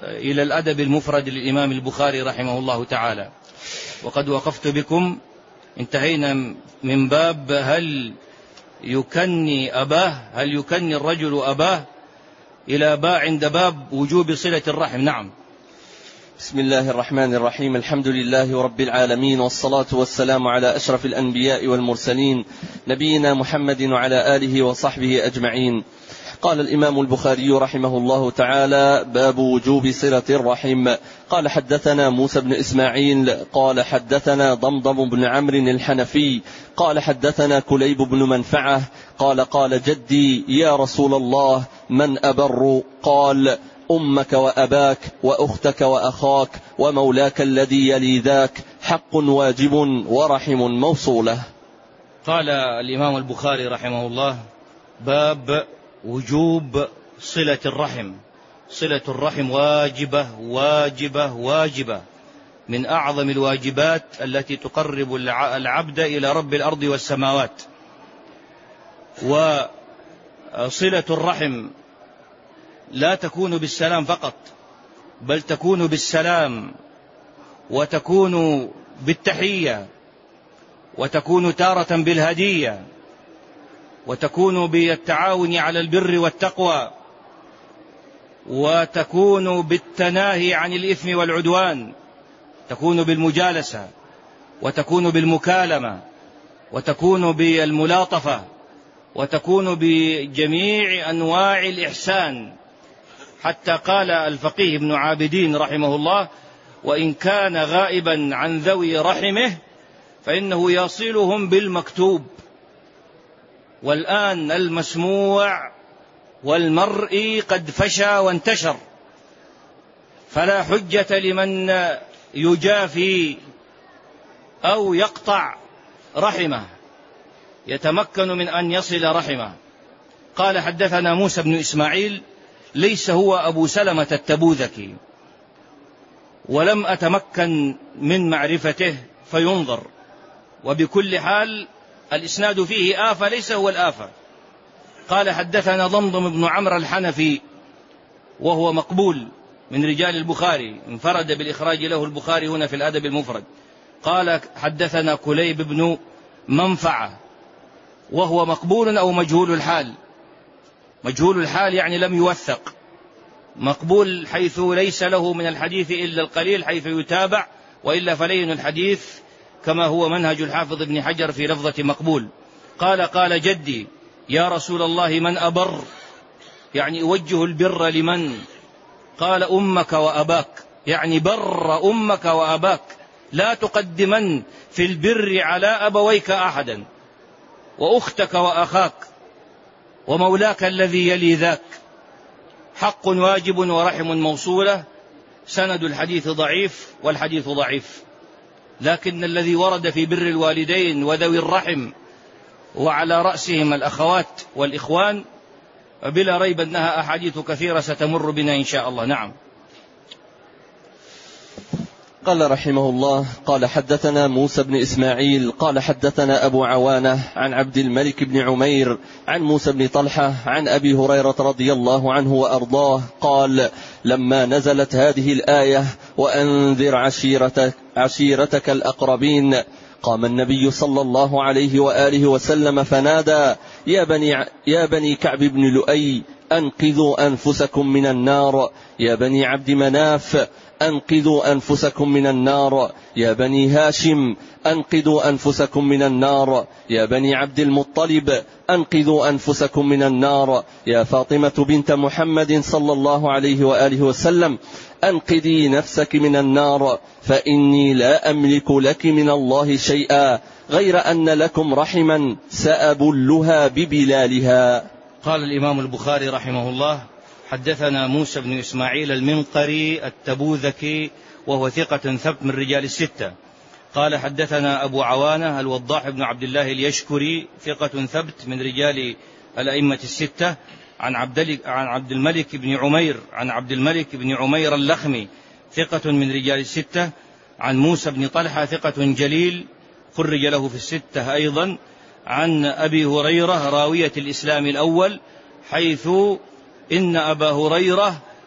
إلى الأدب المفرد للإمام البخاري رحمه الله تعالى، وقد وقفت بكم انتهينا من باب هل يكني الرجل أباه إلى باء عند باب وجوب صلة الرحم. نعم. بسم الله الرحمن الرحيم. الحمد لله رب العالمين، والصلاة والسلام على أشرف الأنبياء والمرسلين نبينا محمد وعلى آله وصحبه أجمعين. قال الإمام البخاري رحمه الله تعالى: باب وجوب صلة الرحم. قال حدثنا موسى بن إسماعيل قال حدثنا ضمضم بن عمرو الحنفي قال حدثنا كليب بن منفعة قال قال جدي: يا رسول الله، من أبر؟ قال: أمك وأباك وأختك وأخاك ومولاك الذي يلي ذاك، حق واجب ورحم موصولة. قال الإمام البخاري رحمه الله: باب وجوب صلة الرحم. صلة الرحم واجبة واجبة واجبة، من أعظم الواجبات التي تقرب العبد إلى رب الأرض والسماوات. وصلة الرحم لا تكون بالسلام فقط، بل تكون بالسلام، وتكون بالتحية، وتكون تارة بالهدية، وتكون بالتعاون على البر والتقوى، وتكون بالتناهي عن الإثم والعدوان، تكون بالمجالسة، وتكون بالمكالمة، وتكون بالملاطفة، وتكون بجميع أنواع الإحسان. حتى قال الفقيه ابن عابدين رحمه الله: وإن كان غائبا عن ذوي رحمه فإنه يصلهم بالمكتوب. والآن المسموع والمرئي قد فشى وانتشر، فلا حجة لمن يجافي أو يقطع رحمه، يتمكن من أن يصل رحمه. قال حدثنا موسى بن إسماعيل، ليس هو أبو سلمة التبوذكي، ولم أتمكن من معرفته فينظر، وبكل حال الإسناد فيه آفة، ليس هو الآفة. قال حدثنا ضمضم بن عمرو الحنفي، وهو مقبول من رجال البخاري، انفرد بالإخراج له البخاري هنا في الأدب المفرد. قال حدثنا كليب بن منفعة، وهو مقبول أو مجهول الحال. مجهول الحال يعني لم يوثق. مقبول حيث ليس له من الحديث إلا القليل، حيث يتابع، وإلا فلين الحديث، كما هو منهج الحافظ ابن حجر في لفظة مقبول. قال قال جدي: يا رسول الله، من أبر؟ يعني يوجه البر لمن؟ قال: أمك وأباك، يعني بر أمك وأباك، لا تقدمن في البر على أبويك أحدا، وأختك وأخاك ومولاك الذي يلي ذاك، حق واجب ورحم موصولة. سند الحديث ضعيف، والحديث ضعيف، لكن الذي ورد في بر الوالدين وذوي الرحم وعلى رأسهم الأخوات والإخوان بلا ريب أنها أحاديث كثيرة ستمر بنا إن شاء الله. نعم. قال رحمه الله: قال حدثنا موسى بن إسماعيل قال حدثنا أبو عوانة عن عبد الملك بن عمير عن موسى بن طلحة عن أبي هريرة رضي الله عنه وأرضاه قال: لما نزلت هذه الآية: وأنذر عشيرتك الأقربين، قام النبي صلى الله عليه وآله وسلم فنادى: يا بني كعب بن لؤي، أنقذوا أنفسكم من النار. يا بني عبد مناف، أنقذوا أنفسكم من النار. يا بني هاشم، أنقذوا أنفسكم من النار. يا بني عبد المطلب، أنقذوا أنفسكم من النار. يا فاطمة بنت محمد صلى الله عليه وآله وسلم، أنقذي نفسك من النار، فإني لا أملك لك من الله شيئا غير أن لكم رحما سأبلها ببلالها. قال الإمام البخاري رحمه الله: حدثنا موسى بن إسماعيل المنقري التبوذكي، وهو ثقة ثبت من رجال الستة. قال حدثنا أبو عوانة الوضاح بن عبد الله اليشكري، ثقة ثبت من رجال الأئمة الستة، عن عبد الملك بن عمير، عن عبد الملك بن عمير اللخمي، ثقة من رجال الستة، عن موسى بن طلحة ثقة جليل خرج له في الستة أيضا، عن أبي هريرة راوية الإسلام الأول، حيث إن أبا هريرة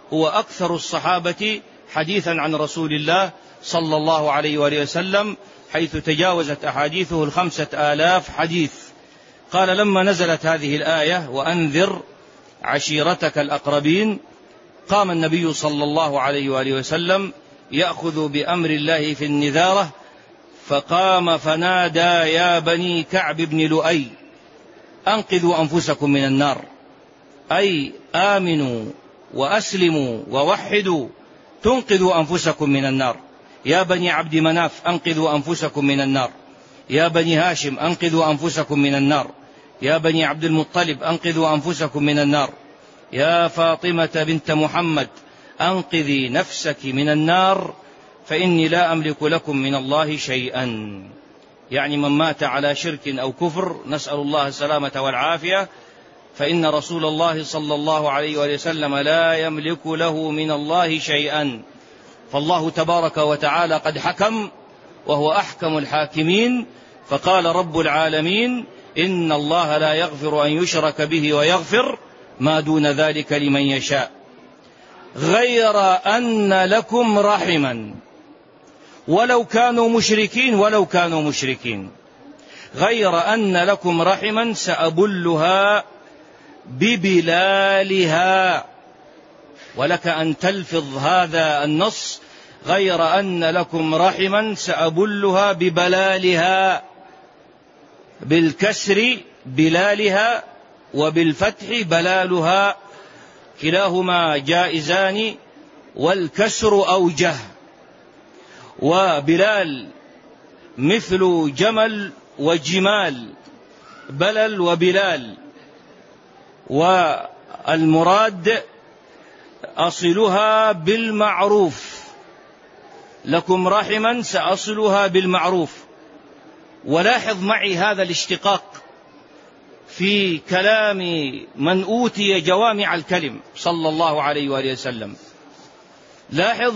هو أكثر الصحابة حديثا عن رسول الله صلى الله عليه وآله وسلم، حيث تجاوزت أحاديثه 5000 حديث. قال لما نزلت هذه الآية وأنذر عشيرتك الأقربين، قام النبي صلى الله عليه وآله وسلم يأخذ بأمر الله في النذارة، فقام فنادى يا بني كعب بن لؤي أنقذوا أنفسكم من النار، أي آمنوا وأسلموا ووحدوا تنقذوا أنفسكم من النار. يا بني عبد مناف أنقذوا أنفسكم من النار. يا بني هاشم أنقذوا أنفسكم من النار. يا بني عبد المطلب أنقذوا أنفسكم من النار. يا فاطمة بنت محمد أنقذي نفسك من النار فإني لا أملك لكم من الله شيئا. يعني من مات على شرك أو كفر نسأل الله السلامة والعافية، فإن رسول الله صلى الله عليه وسلم لا يملك له من الله شيئا. فالله تبارك وتعالى قد حكم وهو أحكم الحاكمين، فقال رب العالمين إن الله لا يغفر أن يشرك به ويغفر ما دون ذلك لمن يشاء، غير أن لكم رحما ولو كانوا مشركين غير أن لكم رحما سأبلها ببلالها. ولك أن تلفظ هذا النص غير أن لكم رحما سأبلها ببلالها، بالكسر بلالها وبالفتح بلالها، كلاهما جائزان والكسر أوجه. وبلال مثل جمل وجمال، بلل وبلال، والمراد أصلها بالمعروف، لكم رحما سأصلها بالمعروف. ولاحظ معي هذا الاشتقاق في كلام من أوتي جوامع الكلم صلى الله عليه وآله وسلم. لاحظ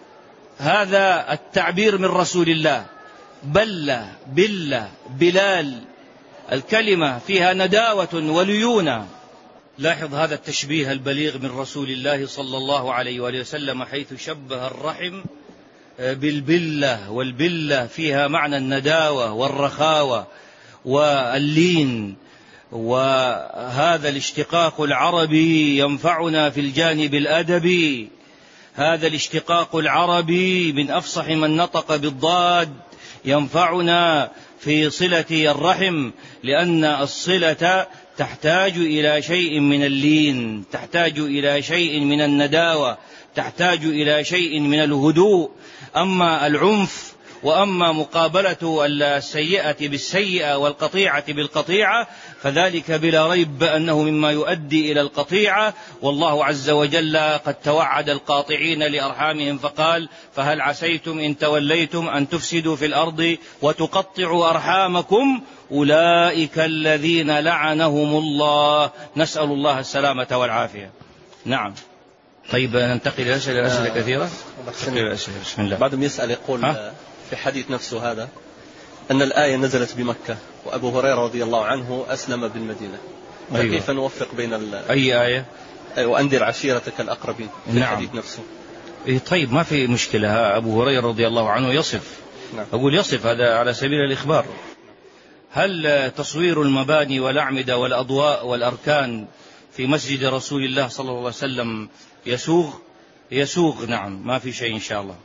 هذا التعبير من رسول الله، بلة بلة بلال، الكلمة فيها نداوة وليونة. لاحظ هذا التشبيه البليغ من رسول الله صلى الله عليه وآله وسلم، حيث شبه الرحم بالبلة، والبلة فيها معنى النداوة والرخاوة واللين. وهذا الاشتقاق العربي ينفعنا في الجانب الأدبي، هذا الاشتقاق العربي من أفصح من نطق بالضاد ينفعنا في صلة الرحم، لأن الصلة تحتاج إلى شيء من اللين، تحتاج إلى شيء من النداوة، تحتاج إلى شيء من الهدوء. أما العنف وأما مقابلة السيئة بالسيئة والقطيعة بالقطيعة فذلك بلا ريب أنه مما يؤدي إلى القطيعة. والله عز وجل قد توعد القاطعين لأرحامهم فقال فهل عسيتم إن توليتم أن تفسدوا في الأرض وتقطعوا أرحامكم أولئك الذين لعنهم الله، نسأل الله السلامة والعافية. نعم. طيب ننتقل إلى أسئلة كثيرة. بسم الله. بعدهم يسأل يقول في حديث نفسه هذا أن الآية نزلت بمكة وأبو هريرة رضي الله عنه أسلم بالمدينة، فكيف نوفق بين أي آية؟ وأنذر عشيرتك الأقربين في نعم. الحديث نفسه. طيب ما في مشكلة، أبو هريرة رضي الله عنه يصف. نعم. أقول يصف، هذا على سبيل الإخبار. هل تصوير المباني والأعمدة والأضواء والأركان في مسجد رسول الله صلى الله عليه وسلم يسوغ؟ نعم، ما في شيء إن شاء الله.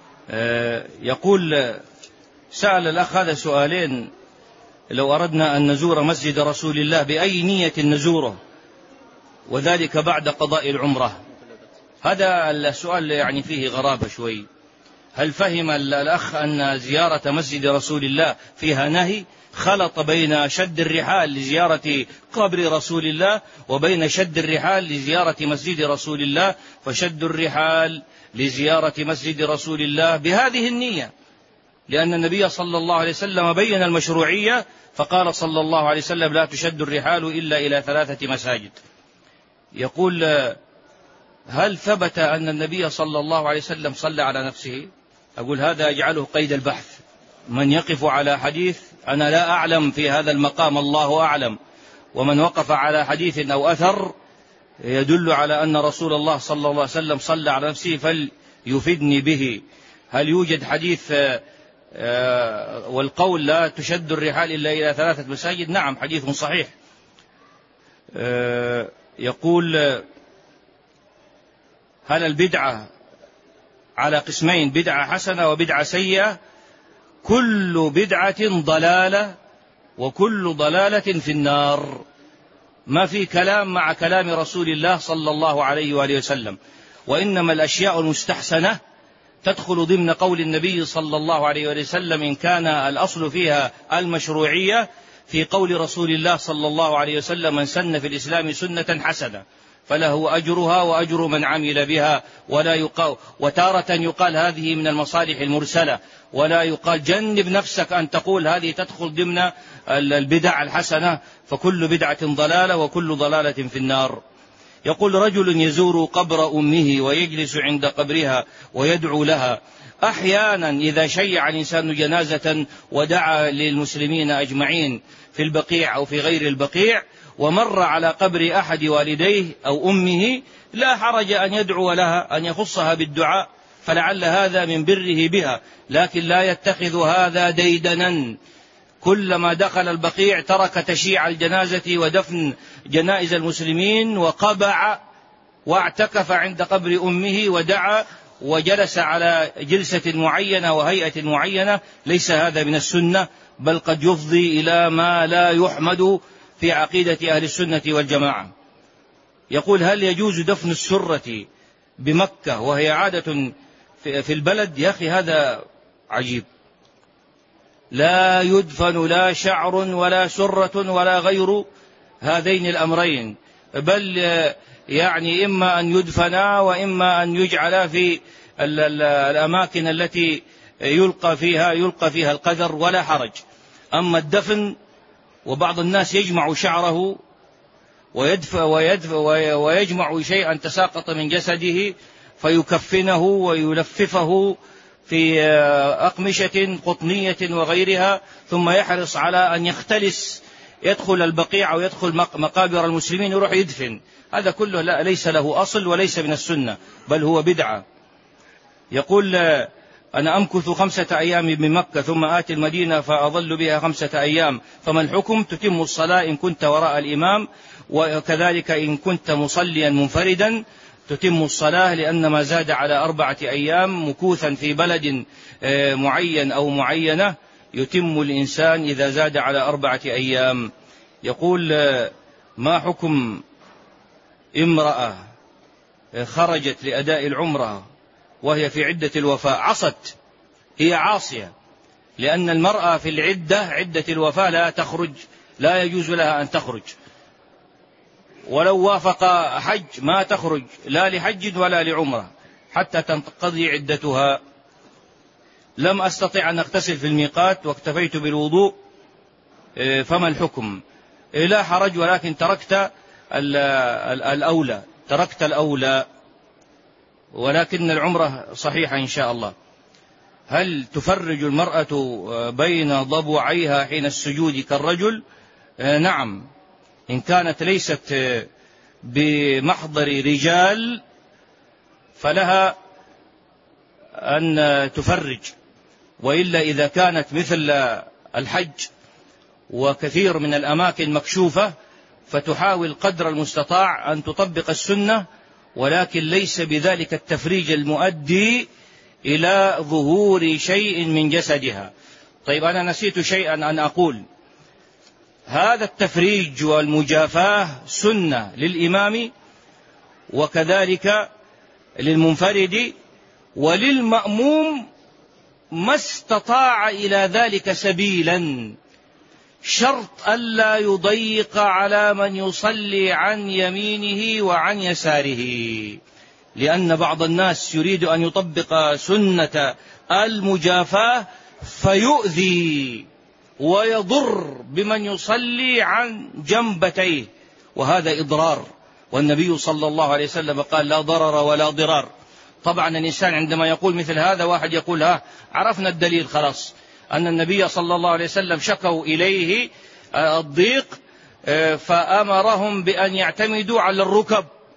يقول سأل الأخ هذا سؤالين: لو أردنا أن نزور مسجد رسول الله بأي نية نزوره، وذلك بعد قضاء العمرة؟ هذا السؤال يعني فيه غرابة شوي. هل فهم الأخ أن زيارة مسجد رسول الله فيها نهي؟ خلط بين شد الرحال لزيارة قبر رسول الله وبين شد الرحال لزيارة مسجد رسول الله، فشد الرحال لزيارة مسجد رسول الله بهذه النية، لأن النبي صلى الله عليه وسلم بين المشروعية، فقال صلى الله عليه وسلم لا تشد الرحال إلا إلى 3 مساجد. يقول هل ثبت أن النبي صلى الله عليه وسلم صلى على نفسه؟ أقول هذا أجعله قيد البحث، من يقف على حديث أنا لا أعلم في هذا المقام، الله أعلم، ومن وقف على حديث أو أثر يدل على أن رسول الله صلى الله عليه وسلم صلى على نفسه فليفدني به. هل يوجد حديث والقول لا تشد الرحال إلا إلى 3 مساجد؟ نعم، حديث صحيح. يقول: هل البدعة على قسمين، بدعة حسنة وبدعة سيئة؟ كل بدعة ضلالة وكل ضلالة في النار. ما في كلام مع كلام رسول الله صلى الله عليه وآله وسلم. وإنما الأشياء المستحسنة تدخل ضمن قول النبي صلى الله عليه وآله وسلم إن كان الأصل فيها المشروعية، في قول رسول الله صلى الله عليه وسلم: من سن في الإسلام سنة حسنة فله أجرها وأجر من عمل بها. وتارة يقال هذه من المصالح المرسلة، ولا يقال جنب نفسك أن تقول هذه تدخل ضمن البدع الحسنة، فكل بدعة ضلالة وكل ضلالة في النار. يقول: رجل يزور قبر أمه ويجلس عند قبرها ويدعو لها. أحيانا إذا شيع الإنسان جنازة ودعا للمسلمين أجمعين في البقيع أو في غير البقيع ومر على قبر أحد والديه أو أمه، لا حرج أن يدعو لها، أن يخصها بالدعاء، فلعل هذا من بره بها، لكن لا يتخذ هذا ديدنا. كلما دخل البقيع ترك تشييع الجنازة ودفن جنائز المسلمين وقبع واعتكف عند قبر أمه ودعا وجلس على جلسة معينة وهيئة معينة. ليس هذا من السنة، بل قد يفضي إلى ما لا يحمد في عقيدة أهل السنة والجماعة. يقول: هل يجوز دفن السرة بمكة وهي عادة في البلد؟ يا أخي هذا عجيب. لا يدفن لا شعر ولا سرة ولا غير هذين الأمرين، بل يعني إما أن يدفنا وإما أن يجعل في الأماكن التي يلقى فيها القدر، ولا حرج. أما الدفن، وبعض الناس يجمع شعره ويجمع شيئا تساقط من جسده فيكفنه ويلففه في أقمشة قطنية وغيرها، ثم يحرص على أن يختلس، يدخل البقيع أو يدخل مقابر المسلمين يروح يدفن. هذا كله لا، ليس له أصل وليس من السنة، بل هو بدعة. يقول: أنا أمكث 5 أيام بمكة ثم آتي المدينة فأظل بها 5 أيام، فما الحكم؟ تتم الصلاة إن كنت وراء الإمام، وكذلك إن كنت مصليا منفردا تتم الصلاة، لأن ما زاد على 4 أيام مكوثا في بلد معين أو معينة يتم الإنسان إذا زاد على 4 أيام. يقول: ما حكم امرأة خرجت لأداء العمرة وهي في عدة الوفاة؟ عصت، هي عاصية، لأن المرأة في عدة الوفاة لا تخرج، لا يجوز لها أن تخرج، ولو وافق حج ما تخرج لا لحج ولا لعمرة حتى تنقضي عدتها. لم أستطع أن أغتسل في الميقات واكتفيت بالوضوء، فما الحكم؟ لا حرج، ولكن تركت الأولى، ولكن العمرة صحيحة إن شاء الله. هل تفرج المرأة بين ضبعيها حين السجود كالرجل؟ نعم، إن كانت ليست بمحضر رجال فلها أن تفرج، وإلا إذا كانت مثل الحج وكثير من الأماكن مكشوفة فتحاول قدر المستطاع أن تطبق السنة، ولكن ليس بذلك التفريج المؤدي إلى ظهور شيء من جسدها. طيب، أنا نسيت شيئا أن أقول: هذا التفريج والمجافاة سنة للإمام وكذلك للمنفرد وللمأموم ما استطاع إلى ذلك سبيلا، شرط ألا يضيق على من يصلي عن يمينه وعن يساره، لأن بعض الناس يريد أن يطبق سنة المجافاة فيؤذي ويضر بمن يصلي عن جنبتيه، وهذا إضرار، والنبي صلى الله عليه وسلم قال: لا ضرر ولا ضرار. طبعا الإنسان عندما يقول مثل هذا، واحد يقول: عرفنا الدليل خلاص، أن النبي صلى الله عليه وسلم شكوا إليه الضيق فأمرهم بأن يعتمدوا على الركب،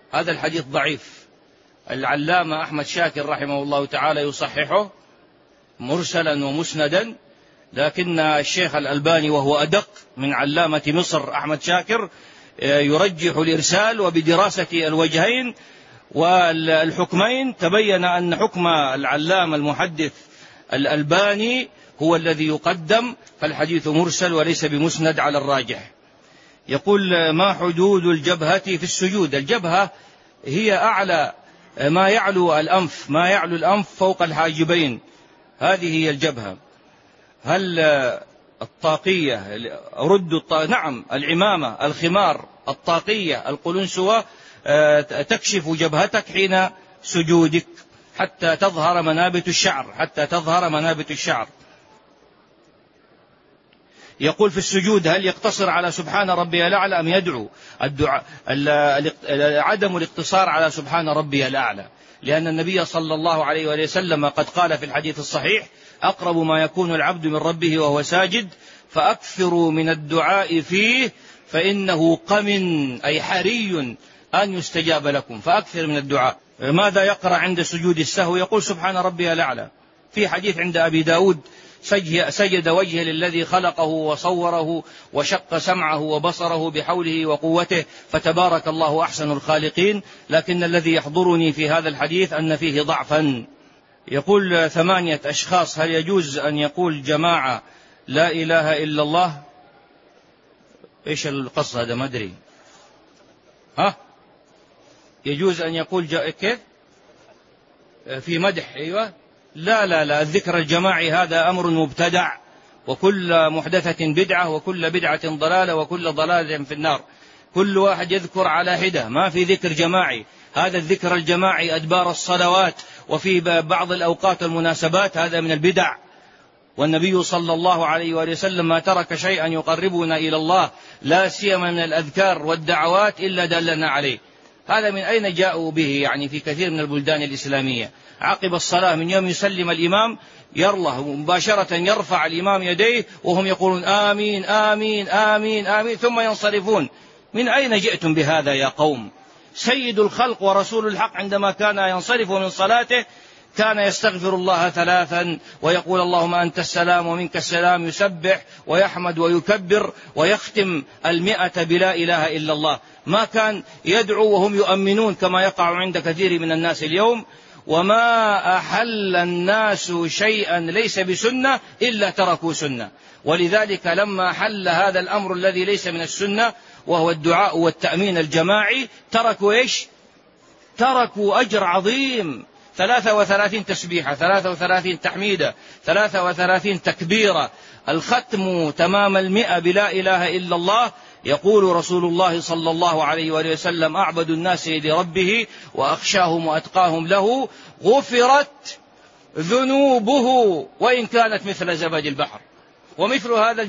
هذا الحديث ضعيف. العلامة أحمد شاكر رحمه الله تعالى يصححه مرسلا ومسندا، لكن الشيخ الألباني وهو أدق من علامة مصر أحمد شاكر يرجح الإرسال، وبدراسة الوجهين والحكمين تبين أن حكم العلامة المحدث الألباني هو الذي يقدم، فالحديث مرسل وليس بمسند على الراجح. يقول: ما حدود الجبهة في السجود؟ الجبهة هي أعلى ما يعلو الأنف، ما يعلو الأنف فوق الحاجبين، هذه هي الجبهة. هل الطاقية نعم، العمامة، الخمار، الطاقية، القلنسوة تكشف جبهتك حين سجودك حتى تظهر منابت الشعر، يقول: في السجود هل يقتصر على سبحان ربي الأعلى أم يدعو؟ عدم الاقتصار على سبحان ربي الأعلى، لأن النبي صلى الله عليه وسلم قد قال في الحديث الصحيح: أقرب ما يكون العبد من ربه وهو ساجد فأكثروا من الدعاء فيه فإنه قمن، أي حري أن يستجاب لكم، فأكثر من الدعاء. ماذا يقرأ عند سجود السهو؟ يقول: سبحان ربي الأعلى. في حديث عند أبي داود: سجد وجهه للذي خلقه وصوره وشق سمعه وبصره بحوله وقوته فتبارك الله أحسن الخالقين. لكن الذي يحضرني في هذا الحديث أن فيه ضعفا. يقول: 8 أشخاص، هل يجوز أن يقول جماعة لا إله إلا الله؟ إيش القصة هذا؟ ما أدري. يجوز أن يقول كيف في مدح؟ أيوة. لا، الذكر الجماعي هذا أمر مبتدع، وكل محدثة بدعة، وكل بدعة ضلالة، وكل ضلالة في النار. كل واحد يذكر على حدة، ما في ذكر جماعي. هذا الذكر الجماعي أدبار الصلوات وفي بعض الأوقات والمناسبات، هذا من البدع. والنبي صلى الله عليه وسلم ما ترك شيئا يقربنا إلى الله، لا سيما من الأذكار والدعوات، إلا دلنا عليه. هذا من أين جاءوا به؟ يعني في كثير من البلدان الإسلامية عقب الصلاة من يوم يسلم الإمام يرله مباشرة يرفع الإمام يديه وهم يقولون آمين آمين آمين آمين، ثم ينصرفون. من أين جئتم بهذا يا قوم؟ سيد الخلق ورسول الحق عندما كان ينصرف من صلاته كان يستغفر الله 3 ويقول: اللهم أنت السلام ومنك السلام، يسبح ويحمد ويكبر ويختم 100 بلا إله إلا الله. ما كان يدعو وهم يؤمنون كما يقع عند كثير من الناس اليوم. وما أحل الناس شيئا ليس بسنة إلا تركوا سنة. ولذلك لما حل هذا الأمر الذي ليس من السنة وهو الدعاء والتأمين الجماعي، تركوا إيش؟ تركوا أجر عظيم، 33 تسبيحة، 33 تحميدة، 33 تكبيرة، الختم تمام 100 بلا إله إلا الله. يقول رسول الله صلى الله عليه وسلم: أعبد الناس لربه وأخشاهم وأتقاهم له غفرت ذنوبه وإن كانت مثل زبد البحر. ومثل هذا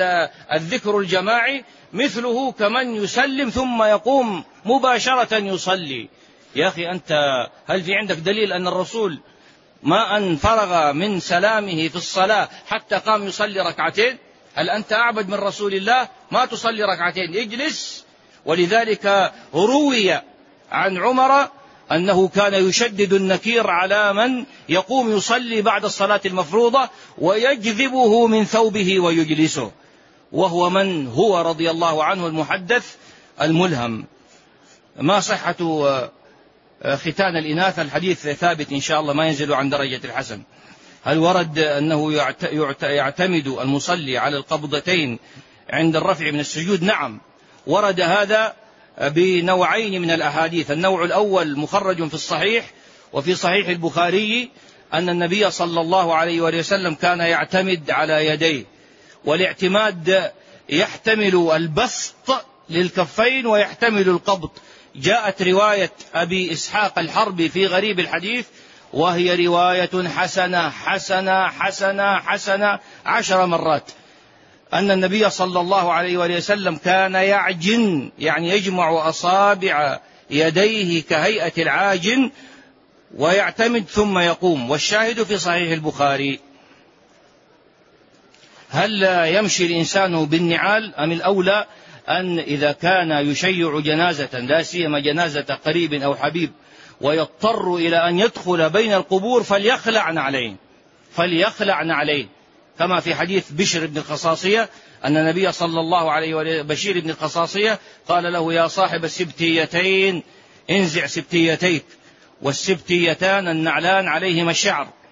الذكر الجماعي مثله كمن يسلم ثم يقوم مباشرة يصلي. يا أخي أنت، هل في عندك دليل أن الرسول ما أن فرغ من سلامه في الصلاة حتى قام يصلي 2؟ هل أنت أعبد من رسول الله؟ ما تصلي 2، اجلس. ولذلك روي عن عمر أنه كان يشدد النكير على من يقوم يصلي بعد الصلاة المفروضة ويجذبه من ثوبه ويجلسه، وهو من هو رضي الله عنه المحدث الملهم. ما صحة ختان الإناث؟ الحديث ثابت إن شاء الله، ما ينزل عن درجة الحسن. هل ورد أنه يعتمد المصلي على القبضتين عند الرفع من السجود؟ نعم، ورد هذا بنوعين من الأحاديث. النوع الأول مخرج في الصحيح وفي صحيح البخاري أن النبي صلى الله عليه وسلم كان يعتمد على يديه، والاعتماد يحتمل البسط للكفين ويحتمل القبض. جاءت رواية أبي إسحاق الحربي في غريب الحديث وهي رواية حسنة حسنة حسنة حسنة 10 مرات، أن النبي صلى الله عليه وسلم كان يعجن، يعني يجمع أصابع يديه كهيئة العاجن ويعتمد ثم يقوم. والشاهد في صحيح البخاري. هل يمشي الإنسان بالنعال أم الأولى أن إذا كان يشيع جنازة لا سيما جنازة قريب أو حبيب ويضطر إلى أن يدخل بين القبور فليخلعن عليه كما في حديث بشر بن الخصاصية أن النبي صلى الله عليه وسلم بشير بن الخصاصية قال له: يا صاحب السبتيتين انزع سبتيتيك، والسبتيتان النعلان عليهما الشعر،